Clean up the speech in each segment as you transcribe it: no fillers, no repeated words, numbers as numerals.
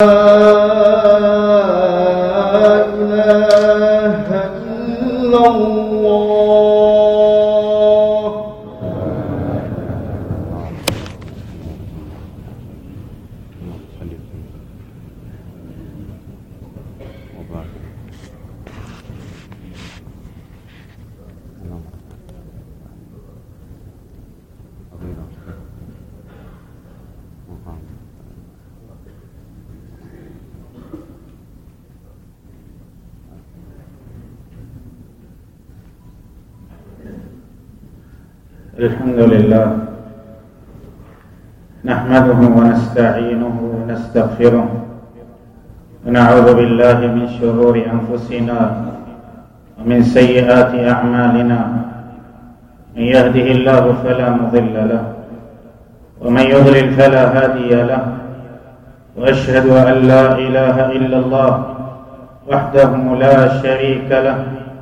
إله إلا الله. الحمد لله نحمده ونستعينه ونستغفره ونعوذ بالله من شرور أنفسنا ومن سيئات أعمالنا. من يهده الله فلا مضل له ومن يضلل فلا هادي له، وأشهد أن لا إله إلا الله وحده لا شريك له،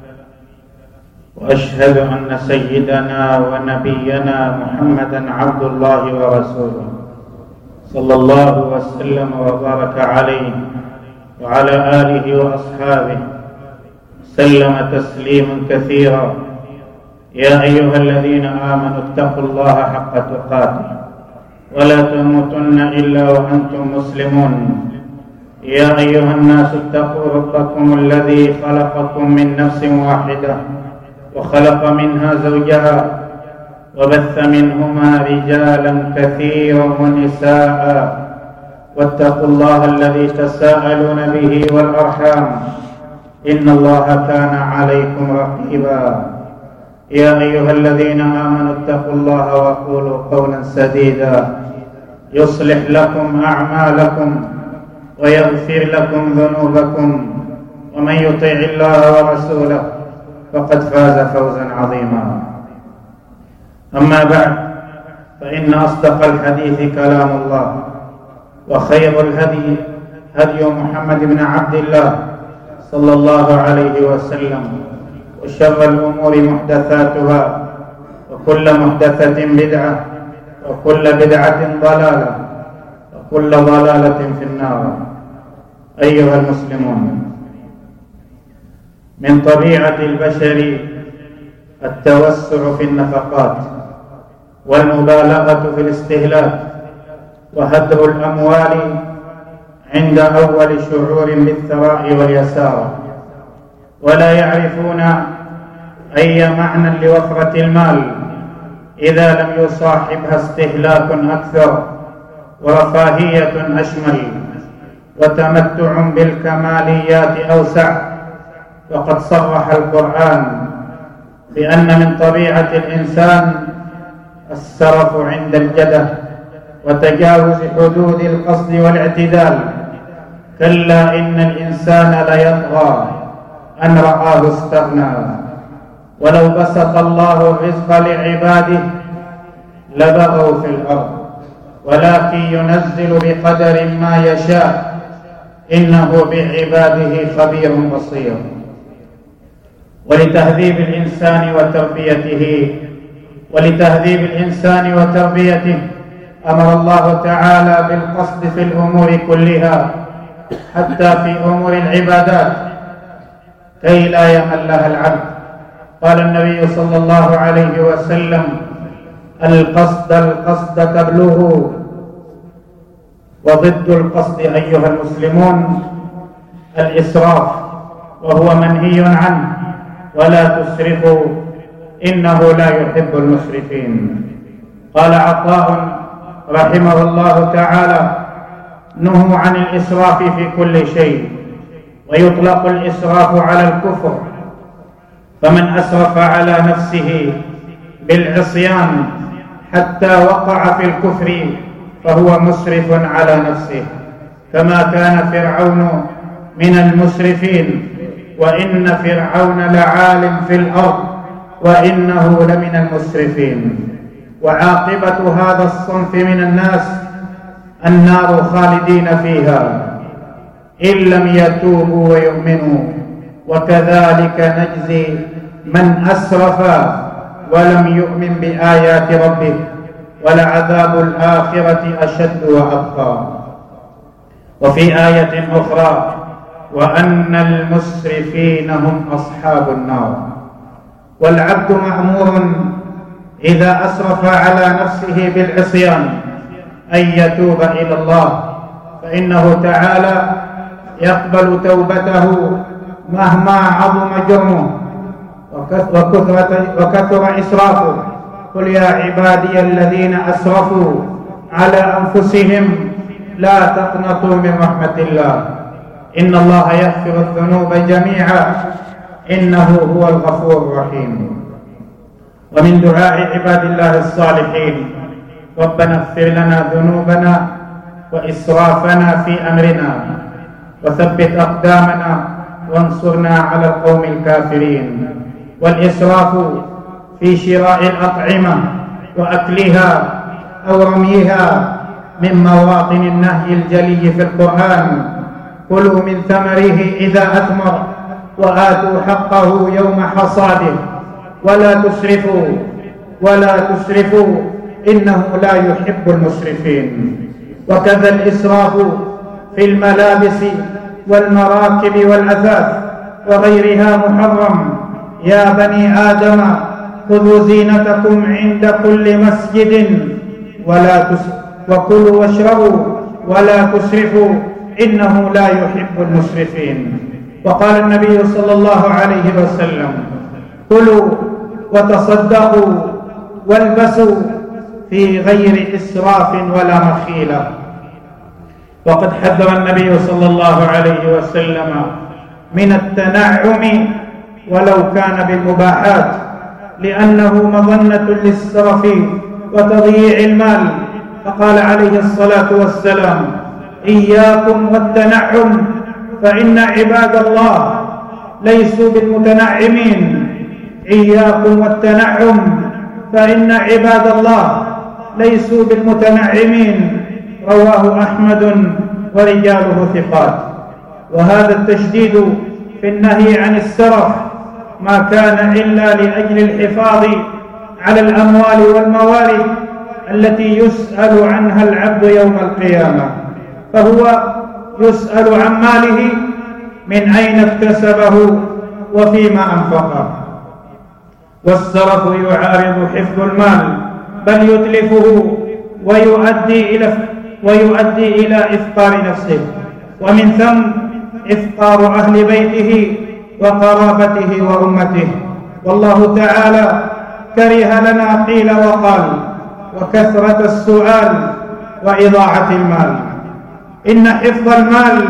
وأشهد أن سيدنا ونبينا محمدا عبد الله ورسوله صلى الله وسلم وبارك عليه وعلى آله وأصحابه سلم تسليما كثيرا. يا أيها الذين آمنوا اتقوا الله حق تقاته ولا تموتن إلا وأنتم مسلمون. يا أيها الناس اتقوا ربكم الذي خلقكم من نفس واحدة وخلق منها زوجها وبث منهما رجالا كثيرا ونساء، واتقوا الله الذي تساءلون به والأرحام إن الله كان عليكم رقيبا. يا أيها الذين آمنوا اتقوا الله وقولوا قولا سديدا يصلح لكم أعمالكم ويغفر لكم ذنوبكم، ومن يطع الله ورسوله فقد فاز فوزا عظيما. أما بعد، فإن أصدق الحديث كلام الله، وخير الهدي هدي محمد بن عبد الله صلى الله عليه وسلم، وشر الأمور محدثاتها، وكل محدثة بدعة، وكل بدعة ضلالة، وكل ضلالة في النار. أيها المسلمون، من طبيعة البشر التوسع في النفقات والمبالغة في الاستهلاك وهدر الأموال عند أول شعور بالثراء واليسار، ولا يعرفون أي معنى لوفرة المال إذا لم يصاحبها استهلاك أكثر ورفاهية أشمل وتمتع بالكماليات أوسع. وقد صرح القرآن بأن من طبيعة الإنسان السرف عند الجدة وتجاوز حدود القصد والاعتدال. كلا إن الإنسان ليطغى أن رآه استغنى. ولو بسط الله الرزق لعباده لبغوا في الأرض، ولكن ينزل بقدر ما يشاء إنه بعباده خبير بصير. ولتهذيب الإنسان وتربيته أمر الله تعالى بالقصد في الأمور كلها، حتى في أمور العبادات، كي لا يملها العبد. قال النبي صلى الله عليه وسلم: القصد تبلغوا. وضد القصد أيها المسلمون الإسراف، وهو منهي عنه. ولا تسرفوا إنه لا يحب المسرفين. قال عطاء رحمه الله تعالى: نهوا عن الإسراف في كل شيء، ويطلق الإسراف على الكفر. فمن أسرف على نفسه بالعصيان حتى وقع في الكفر فهو مسرف على نفسه، كما كان فرعون من المسرفين. وإن فرعون لعال في الأرض وإنه لمن المسرفين. وعاقبة هذا الصنف من الناس النار خالدين فيها إن لم يتوبوا ويؤمنوا، وكذلك نجزي من أسرف ولم يؤمن بآيات ربه، ولعذاب الآخرة أشد وأبقى. وفي آية أخرى: وأن المسرفين هم أصحاب النار. والعبد مأمور إذا أسرف على نفسه بالعصيان أن يتوب إلى الله، فإنه تعالى يقبل توبته مهما عظم جرمه وكثر إسرافه. قل يا عبادي الذين أسرفوا على أنفسهم لا تقنطوا من رحمة الله إن الله يغفر الذنوب جميعا إنه هو الغفور الرحيم. ومن دعاء عباد الله الصالحين: ربنا اغفر لنا ذنوبنا وإسرافنا في أمرنا وثبت أقدامنا وانصرنا على القوم الكافرين. والإسراف في شراء الأطعمة وأكلها أو رميها من مواطن النهي الجلي في القرآن: كلوا من ثمره إذا أثمر وآتوا حقه يوم حصاده ولا تسرفوا إنه لا يحب المسرفين. وكذا الإسراف في الملابس والمراكب والأثاث وغيرها محرم. يا بني آدم خذوا زينتكم عند كل مسجد وكلوا واشربوا ولا تسرفوا إنه لا يحب المسرفين. وقال النبي صلى الله عليه وسلم: كلوا وتصدقوا والبسوا في غير إسراف ولا مخيلة. وقد حذر النبي صلى الله عليه وسلم من التنعم ولو كان بالمباحات، لأنه مظنة للسرف وتضييع المال، فقال عليه الصلاة والسلام: إياكم والتنعم فإن عباد الله ليسوا بالمتنعمين. إياكم والتنعم فإن عباد الله ليسوا بالمتنعمين. رواه أحمد ورجاله ثقات. وهذا التشديد في النهي عن السرف ما كان إلا لأجل الحفاظ على الأموال والموارد التي يسأل عنها العبد يوم القيامة، فهو يسأل عن ماله من أين اكتسبه وفيما أنفقه. والسرف يعارض حفظ المال، بل يتلفه ويؤدي إلى إفقار نفسه، ومن ثم إفقار أهل بيته وقرابته وأمته. والله تعالى كره لنا قيل وقال وكثرة السؤال وإضاعة المال. إن حفظ المال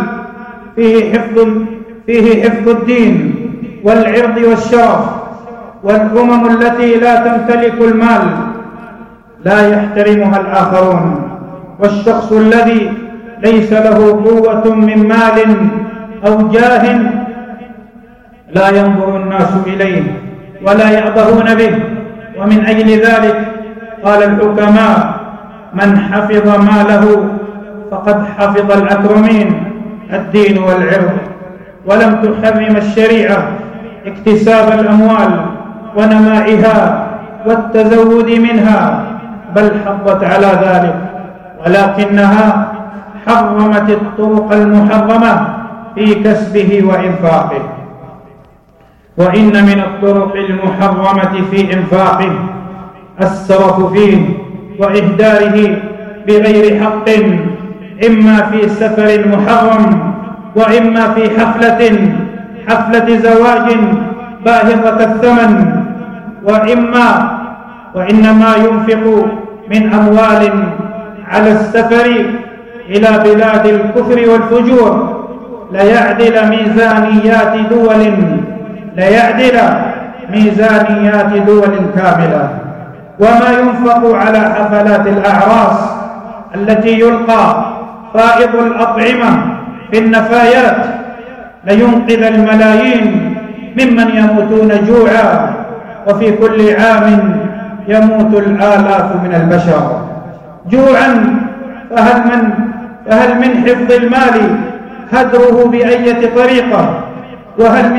فيه حفظ الدين والعرض والشرف. والأمم التي لا تمتلك المال لا يحترمها الآخرون. والشخص الذي ليس له قوة من مال أو جاه لا ينظر الناس إليه ولا يأبهون به. ومن أجل ذلك قال الحكماء: من حفظ ماله فقد حفظ الأكرمين، الدين والعرض. ولم تحرم الشريعة اكتساب الأموال ونمائها والتزود منها، بل حضت على ذلك، ولكنها حرمت الطرق المحرمة في كسبه وإنفاقه. وإن من الطرق المحرمة في إنفاقه السرف فيه وإهداره بغير حق، إما في سفر محرم، وإما في حفلة زواج باهظة الثمن، وإنما ينفق من أموال على السفر إلى بلاد الكفر والفجور ليعدل ميزانيات دول كاملة. وما ينفق على حفلات الأعراس التي يلقى فائض الأطعمة في النفايات لينقذ الملايين ممن يموتون جوعا، وفي كل عام يموت الآلاف من البشر جوعا. فهل من حفظ المال هدره بأية طريقة؟ وهل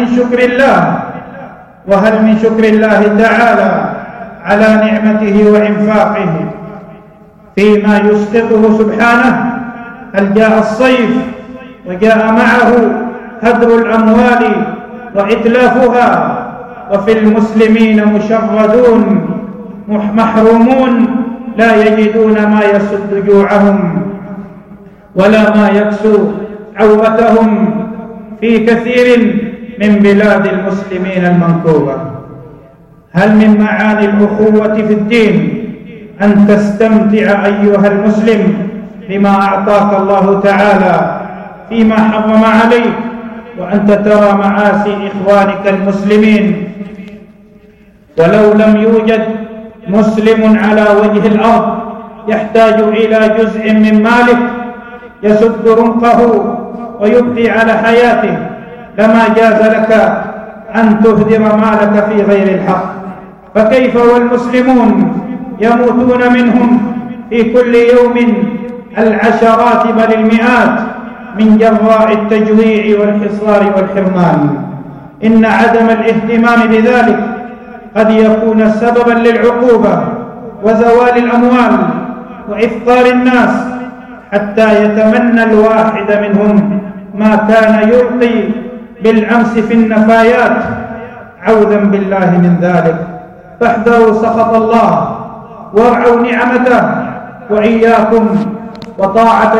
من شكر الله تعالى على نعمته وإنفاقه فيما يسقطه سبحانه؟ هل جاء الصيف وجاء معه هدر الأموال وإتلافها، وفي المسلمين مشردون محرومون لا يجدون ما يسد جوعهم ولا ما يكسو عورتهم في كثير من بلاد المسلمين المنكوبة. هل من معاني الأخوة في الدين أن تستمتع أيها المسلم بما أعطاك الله تعالى فيما حرم عليك، وأنت ترى معاصي إخوانك المسلمين، ولو لم يوجد مسلم على وجه الأرض يحتاج إلى جزء من مالك يسد رمقه ويبقي على حياته لما جاز لك أن تهدر مالك في غير الحق، فكيف والمسلمون يموتون منهم في كل يوم العشرات بل المئات من جراء التجويع والحصار والحرمان. إن عدم الاهتمام بذلك قد يكون سببا للعقوبة وزوال الأموال وإفقار الناس، حتى يتمنى الواحد منهم ما كان يلقي بالأمس في النفايات، عوذا بالله من ذلك. فاحذروا سخط الله وارعوا نعمته، وإياكم وطاعة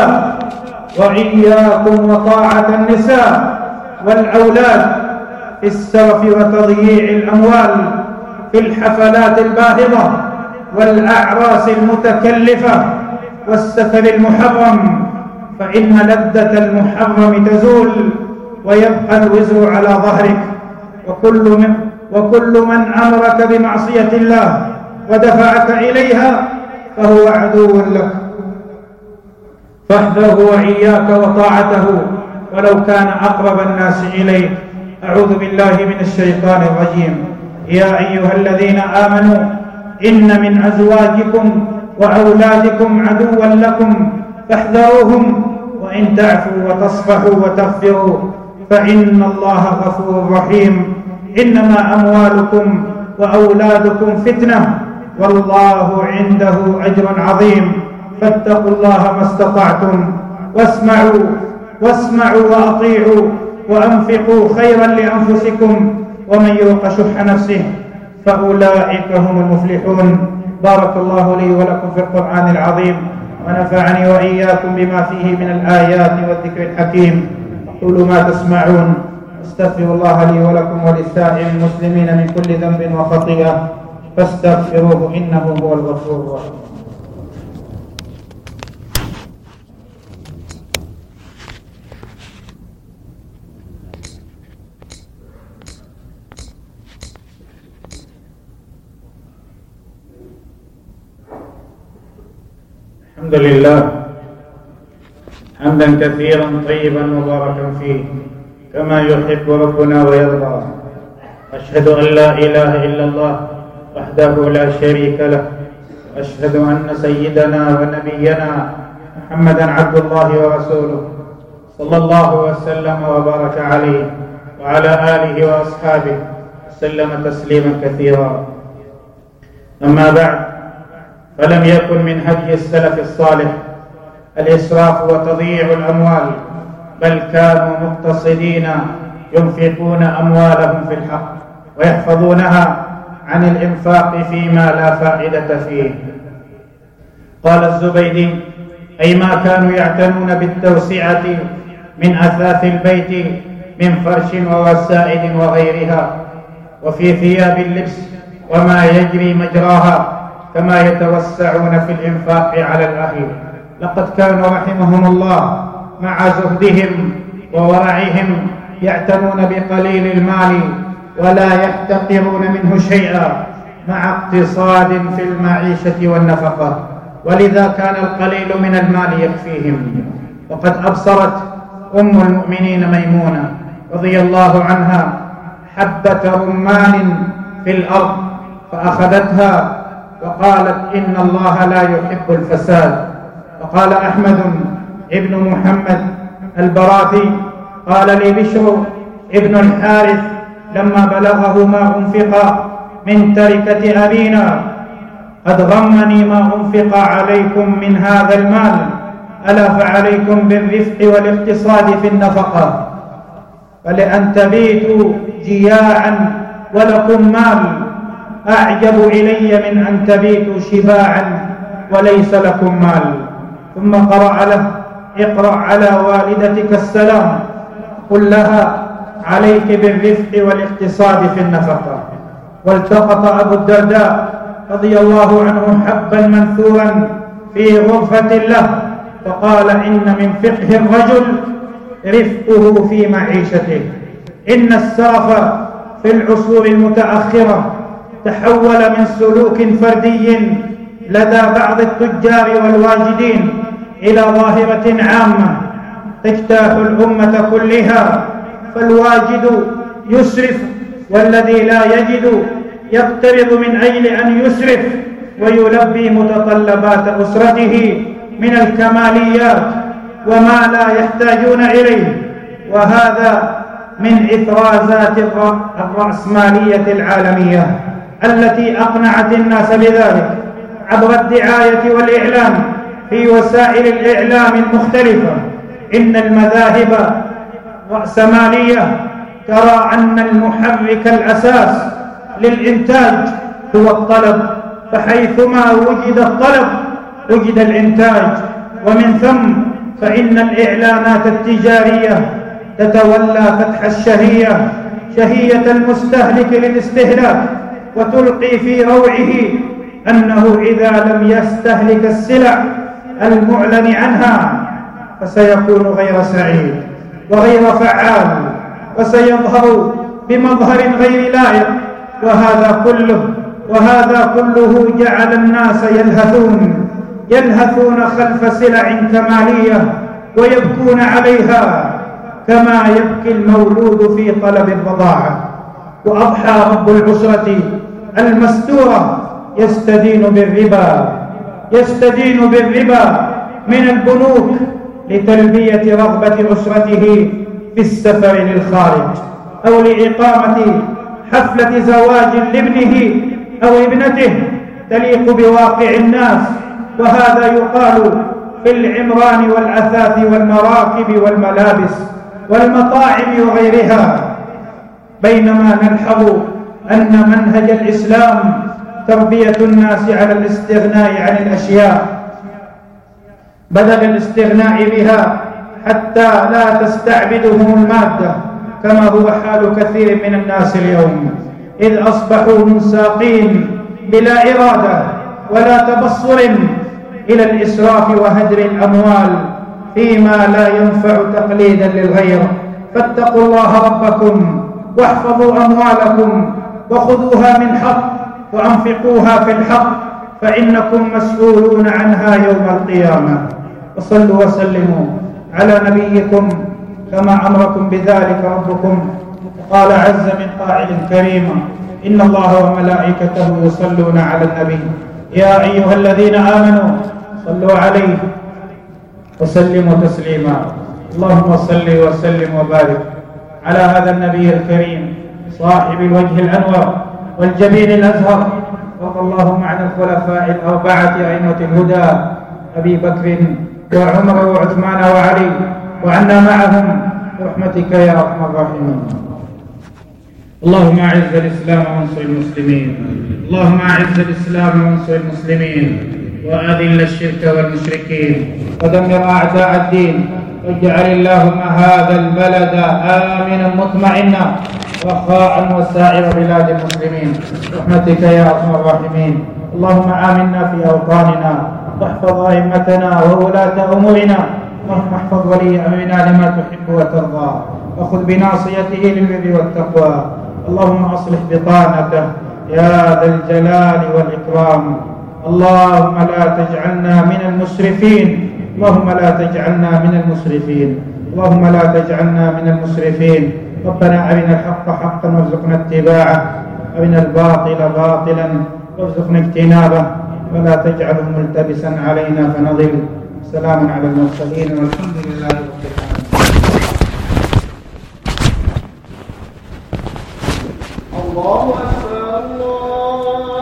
النساء والأولاد في السرف وتضييع الأموال في الحفلات الباهظة والأعراس المتكلفة والسفر المحرم، فإن لذة المحرم تزول ويبقى الوزر على ظهرك، وكل من أمرك بمعصية الله ودفعك إليها فهو عدو لك، فاحذره وإياك وطاعته ولو كان أقرب الناس إليك. أعوذ بالله من الشيطان الرجيم. يا أيها الذين آمنوا إن من أزواجكم وأولادكم عدوا لكم فاحذروهم، وإن تعفوا وتصفحوا وتغفروا فإن الله غفور رحيم. إنما أموالكم وأولادكم فتنة والله عنده أجر عظيم، فاتقوا الله ما استطعتم، واسمعوا وأطيعوا وأنفقوا خيرا لأنفسكم، ومن يوق شح نفسه فأولئك هم المفلحون. بارك الله لي ولكم في القرآن العظيم، ونفعني وإياكم بما فيه من الآيات والذكر الحكيم. أقول ما تسمعون، استغفر الله لي ولكم ولسائر المسلمين من كل ذنب وخطيئة فاستغفروه إنه هو الغفور الرحيم. الحمد لله حمدا كثيرا طيبا مباركا فيه كما يحب ربنا ويرضى. أشهد أن لا إله إلا الله وحده لا شريك له، وأشهد أن سيدنا ونبينا محمدا عبد الله ورسوله صلى الله وسلم وبارك عليه وعلى آله وأصحابه وسلم تسليما كثيرا. أما بعد، فلم يكن من هدي السلف الصالح الإسراف وتضييع الأموال، بل كانوا مقتصدين ينفقون أموالهم في الحق ويحفظونها عن الإنفاق فيما لا فائدة فيه. قال الزبيدي: أي ما كانوا يعتنون بالتوسعة من أثاث البيت من فرش ووسائد وغيرها، وفي ثياب اللبس وما يجري مجراها، كما يتوسعون في الإنفاق على الأهل. لقد كانوا رحمهم الله مع زهدهم وورعهم يعتنون بقليل المال ولا يحتقرون منه شيئا، مع اقتصاد في المعيشة والنفقة، ولذا كان القليل من المال يكفيهم. وقد أبصرت أم المؤمنين ميمونة رضي الله عنها حبة رمان في الأرض فأخذتها وقالت: إن الله لا يحب الفساد. وقال أحمد ابن محمد البراثي: قال لي بشر ابن الحارث لما بلغه ما أنفق من تركة أبينا: قد غمني ما أنفق عليكم من هذا المال، ألا فعليكم بالرفق والاقتصاد في النفقة، فلأن تبيتوا جياعا ولكم مال أعجب إلي من أن تبيتوا شباعا وليس لكم مال. ثم قرأ له: اقرأ على والدتك السلام، قل لها عليك بالرفق والاقتصاد في النفقة. والتقط أبو الدرداء رضي الله عنه حبا منثورا في غرفة له، فقال: إن من فقه الرجل رفقه في معيشته. إن السرف في العصور المتأخرة تحول من سلوك فردي لدى بعض التجار والواجدين إلى ظاهرة عامة تجتاح الأمة كلها، فالواجد يسرف والذي لا يجد يقترض من أجل أن يسرف ويلبي متطلبات أسرته من الكماليات وما لا يحتاجون إليه. وهذا من إفرازات الرأسمالية العالمية التي أقنعت الناس بذلك عبر الدعاية والإعلام في وسائل الإعلام المختلفة. إن المذاهب الرأسمالية ترى أن المحرك الأساس للإنتاج هو الطلب، فحيثما وجد الطلب وجد الإنتاج، ومن ثم فإن الإعلانات التجارية تتولى فتح الشهية، شهية المستهلك للاستهلاك، وتلقي في روعه أنه إذا لم يستهلك السلع المعلن عنها فسيكون غير سعيد وغير فعال، وسيظهر بمظهر غير لائق. وهذا كله جعل الناس يلهثون خلف سلع كمالية ويبكون عليها كما يبكي المولود في طلب الرضاعة. وأضحى رب الأسرة المستورة يستدين بالربا من البنوك لتلبية رغبة أسرته في السفر للخارج أو لإقامة حفلة زواج لابنه أو ابنته تليق بواقع الناس. وهذا يقال في العمران والأثاث والمراكب والملابس والمطاعم وغيرها. بينما نلحظ أن منهج الإسلام تربية الناس على الاستغناء عن الأشياء بدل الاستغناء بها حتى لا تستعبدهم المادة، كما هو حال كثير من الناس اليوم، إذ أصبحوا منساقين بلا إرادة ولا تبصر إلى الإسراف وهدر الأموال فيما لا ينفع تقليدا للغير. فاتقوا الله ربكم واحفظوا أموالكم وخذوها من حق وأنفقوها في الحق، فإنكم مسؤولون عنها يوم القيامة. وصلوا وسلموا على نبيكم كما أمركم بذلك ربكم. قال عز من قائل كريم: إن الله وملائكته يصلون على النبي يا أيها الذين آمنوا صلوا عليه وسلموا تسليما. اللهم صل وسلم وبارك على هذا النبي الكريم صاحب الوجه الأنور والجبين الأزهر، وارض اللهم عن الخلفاء الأربعة أئمة الهدى أبي بكر وعمر وعثمان وعلي، وعنا معهم برحمتك يا أرحم الراحمين. اللهم أعز الإسلام وانصر المسلمين، اللهم أعز الإسلام وانصر المسلمين، وأذل الشرك والمشركين، ودمر أعداء الدين، واجعل اللهم هذا البلد آمنا مطمئنا رخاء وسائر بلاد المسلمين برحمتك يا أرحم الراحمين. اللهم آمنا في أوطاننا، واحفظ أئمتنا وولاة أمورنا، اللهم احفظ ولي أمرنا لما تحب وترضى، وخذ بناصيته للبر والتقوى. اللهم أصلح بطانته يا ذا الجلال والإكرام. اللهم لا تجعلنا من المسرفين، اللهم لا تجعلنا من المسرفين، اللهم لا تجعلنا من المسرفين. ربنا أرنا الحق حقا وارزقنا اتباعه، أرنا الباطل باطلا وارزقنا اجتنابه، ولا تجعله ملتبسا علينا فنضل. سلام على المرسلين والحمد لله رب العالمين. الله أكبر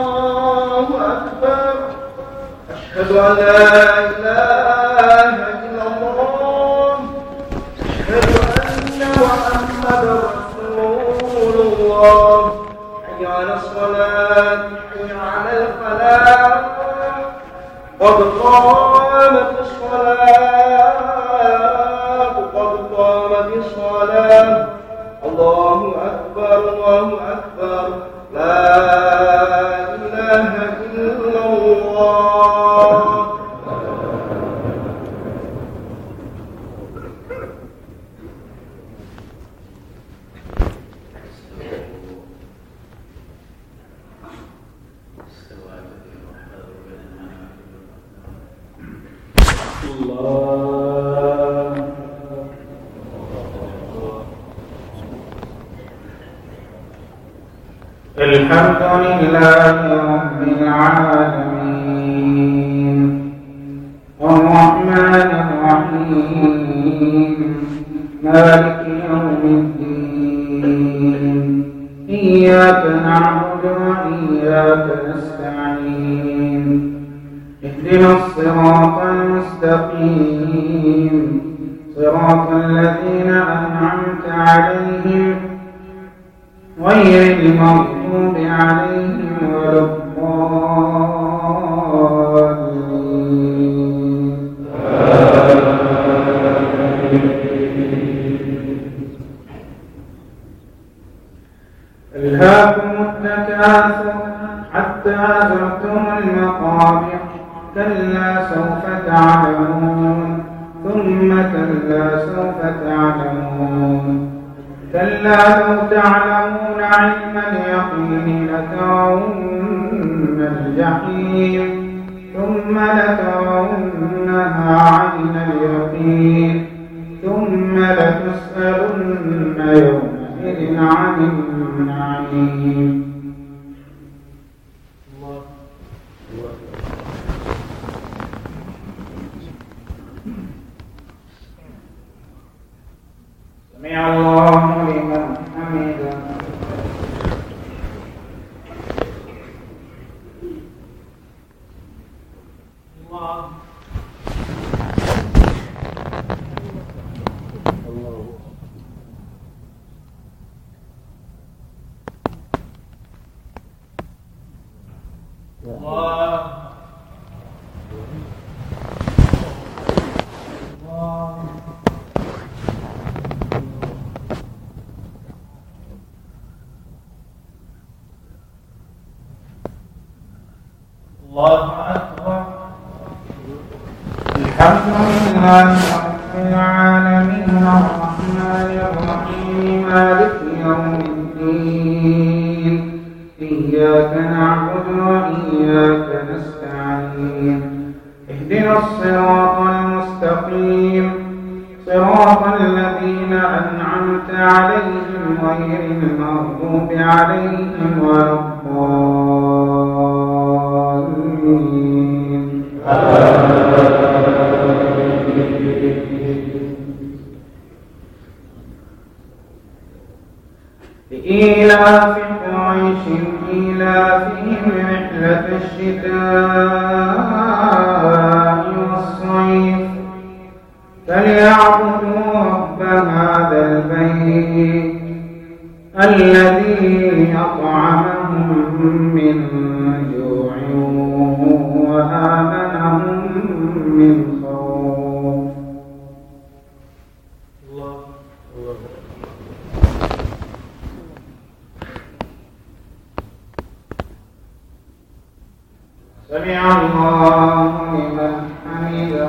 الله أكبر. أشهد أن لا إله إلا محمدا رسول الله. حي على الصلاة حي على الفلاح قد قامت الصلاة قد قامت الصلاة. الله أكبر الله أكبر لا إله إلا الله. الحمد لله رب العالمين الرحمن الرحيم مالك يوم الدين إياك نعبد وإياك نستعين اهدنا الصراط المستقيم صراط الذين أنعمت عليهم غير المغضوب عليهم ولا الضالين. ألهاكم التكاثر حتى زرتم المقابر كلا سوف تعلمون ثم كلا سوف تعلمون كلا لو تعلمون علم اليقين لترون الجحيم ثم لترونها عين اليقين ثم لتسألن يومئذ عن النعيم. سمع الله لمن حمده. الله أكبر. الحمد لله رب العالمين الرحمن الرحيم مالك يوم الدين إياك نعبد وإياك نستعين اهدنا الصراط المستقيم صراط الذين أنعمت عليهم غير المغضوب عليهم ولا الضالين. لإيلاف قريش إيلافهم رحلة الشتاء والصيف فليعبدوا رب هذا البيت الذي أطعمهم من جوع وآمنهم من خوف. سمع الله لمن حمده.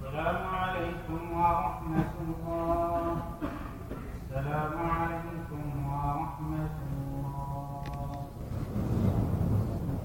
السلام عليكم ورحمة الله